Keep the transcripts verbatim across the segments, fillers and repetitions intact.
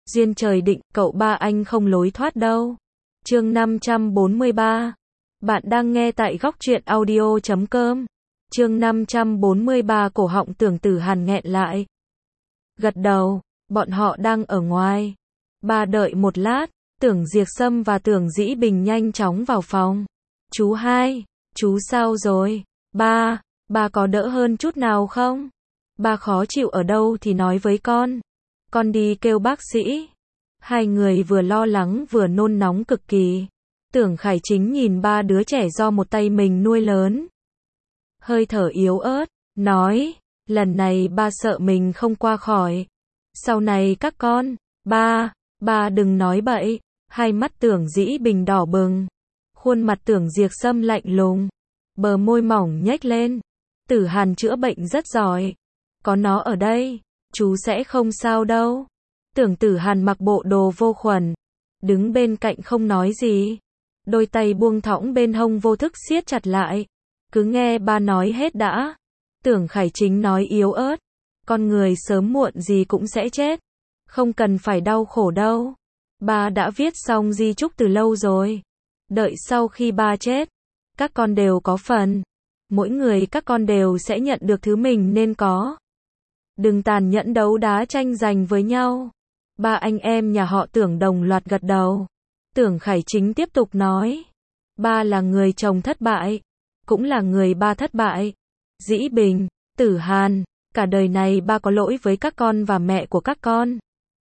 Duyên trời định, cậu ba anh không lối thoát đâu. Chương năm trăm bốn mươi ba. Bạn đang nghe tại góc truyện audio chấm com. Chương năm trăm bốn mươi ba, cổ họng Tưởng Tử Hàn nghẹn lại. Gật đầu, bọn họ đang ở ngoài. Ba đợi một lát, Tưởng Diệp Sâm và Tưởng Dĩ Bình nhanh chóng vào phòng. Chú hai, chú sao rồi? Ba, ba có đỡ hơn chút nào không? Ba khó chịu ở đâu thì nói với con. Con đi kêu bác sĩ. Hai người vừa lo lắng vừa nôn nóng cực kỳ. Tưởng Khải Chính nhìn ba đứa trẻ do một tay mình nuôi lớn. Hơi thở yếu ớt, nói, lần này ba sợ mình không qua khỏi. Sau này các con, ba, ba đừng nói bậy. Hai mắt Tưởng Dĩ Bình đỏ bừng. Khuôn mặt Tưởng Diệp Sâm lạnh lùng. Bờ môi mỏng nhếch lên. Tử Hàn chữa bệnh rất giỏi. Có nó ở đây, chú sẽ không sao đâu. Tưởng Tử Hàn mặc bộ đồ vô khuẩn, đứng bên cạnh không nói gì. Đôi tay buông thõng bên hông vô thức siết chặt lại. Cứ nghe ba nói hết đã. Tưởng Khải Chính nói yếu ớt. Con người sớm muộn gì cũng sẽ chết. Không cần phải đau khổ đâu. Ba đã viết xong di chúc từ lâu rồi. Đợi sau khi ba chết, các con đều có phần. Mỗi người các con đều sẽ nhận được thứ mình nên có. Đừng tàn nhẫn đấu đá tranh giành với nhau. Ba anh em nhà họ Tưởng đồng loạt gật đầu. Tưởng Khải Chính tiếp tục nói. Ba là người chồng thất bại. Cũng là người ba thất bại. Dĩ Bình, Tử Hàn, cả đời này ba có lỗi với các con và mẹ của các con.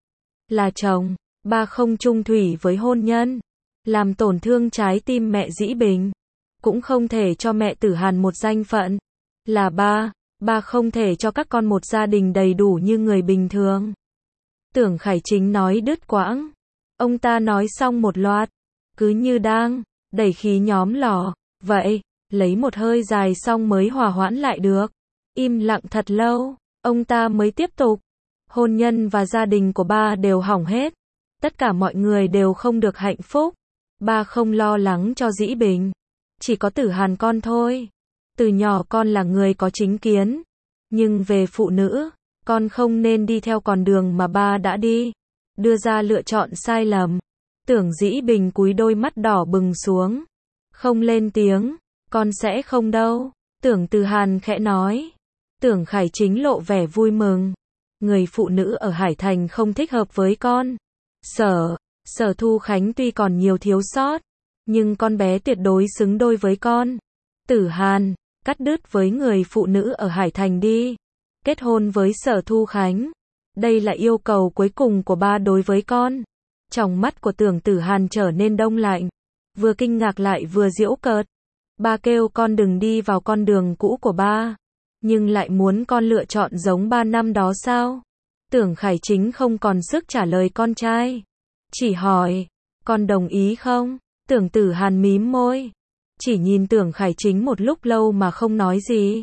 Là chồng, ba không chung thủy với hôn nhân. Làm tổn thương trái tim mẹ Dĩ Bình. Cũng không thể cho mẹ Tử Hàn một danh phận. Là ba, ba không thể cho các con một gia đình đầy đủ như người bình thường. Tưởng Khải Chính nói đứt quãng. Ông ta nói xong một loạt. Cứ như đang đẩy khí nhóm lò. Vậy, lấy một hơi dài xong mới hòa hoãn lại được. Im lặng thật lâu, ông ta mới tiếp tục. Hôn nhân và gia đình của ba đều hỏng hết. Tất cả mọi người đều không được hạnh phúc. Ba không lo lắng cho Dĩ Bình. Chỉ có Tử Hàn con thôi. Từ nhỏ con là người có chính kiến. Nhưng về phụ nữ, con không nên đi theo con đường mà ba đã đi. Đưa ra lựa chọn sai lầm. Tưởng Dĩ Bình cúi đôi mắt đỏ bừng xuống. Không lên tiếng. Con sẽ không đâu. Tưởng Tử Hàn khẽ nói. Tưởng Khải Chính lộ vẻ vui mừng. Người phụ nữ ở Hải Thành không thích hợp với con. Sở, Sở Thu Khánh tuy còn nhiều thiếu sót. Nhưng con bé tuyệt đối xứng đôi với con. Tử Hàn, cắt đứt với người phụ nữ ở Hải Thành đi. Kết hôn với Sở Thu Khánh. Đây là yêu cầu cuối cùng của ba đối với con. Trong mắt của Tưởng Tử Hàn trở nên đông lạnh. Vừa kinh ngạc lại vừa giễu cợt. Ba kêu con đừng đi vào con đường cũ của ba. Nhưng lại muốn con lựa chọn giống ba năm đó sao? Tưởng Khải Chính không còn sức trả lời con trai. Chỉ hỏi, con đồng ý không? Tưởng Tử Hàn mím môi. Chỉ nhìn Tưởng Khải Chính một lúc lâu mà không nói gì.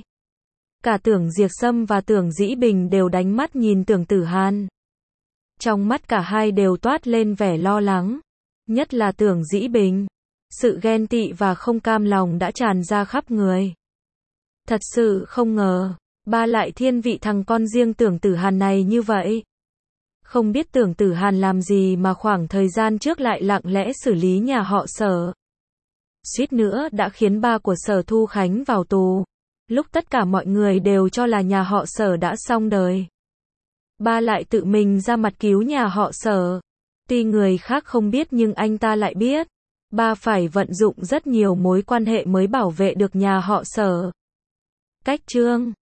Cả Tưởng Diệp Sâm và Tưởng Dĩ Bình đều đánh mắt nhìn Tưởng Tử Hàn. Trong mắt cả hai đều toát lên vẻ lo lắng. Nhất là Tưởng Dĩ Bình. Sự ghen tị và không cam lòng đã tràn ra khắp người. Thật sự không ngờ, ba lại thiên vị thằng con riêng Tưởng Tử Hàn này như vậy. Không biết Tưởng Tử Hàn làm gì mà khoảng thời gian trước lại lặng lẽ xử lý nhà họ Sở. Suýt nữa đã khiến ba của Sở Thu Khánh vào tù. Lúc tất cả mọi người đều cho là nhà họ Sở đã xong đời. Ba lại tự mình ra mặt cứu nhà họ Sở. Tuy người khác không biết nhưng anh ta lại biết. Ba phải vận dụng rất nhiều mối quan hệ mới bảo vệ được nhà họ Sở. Cách chương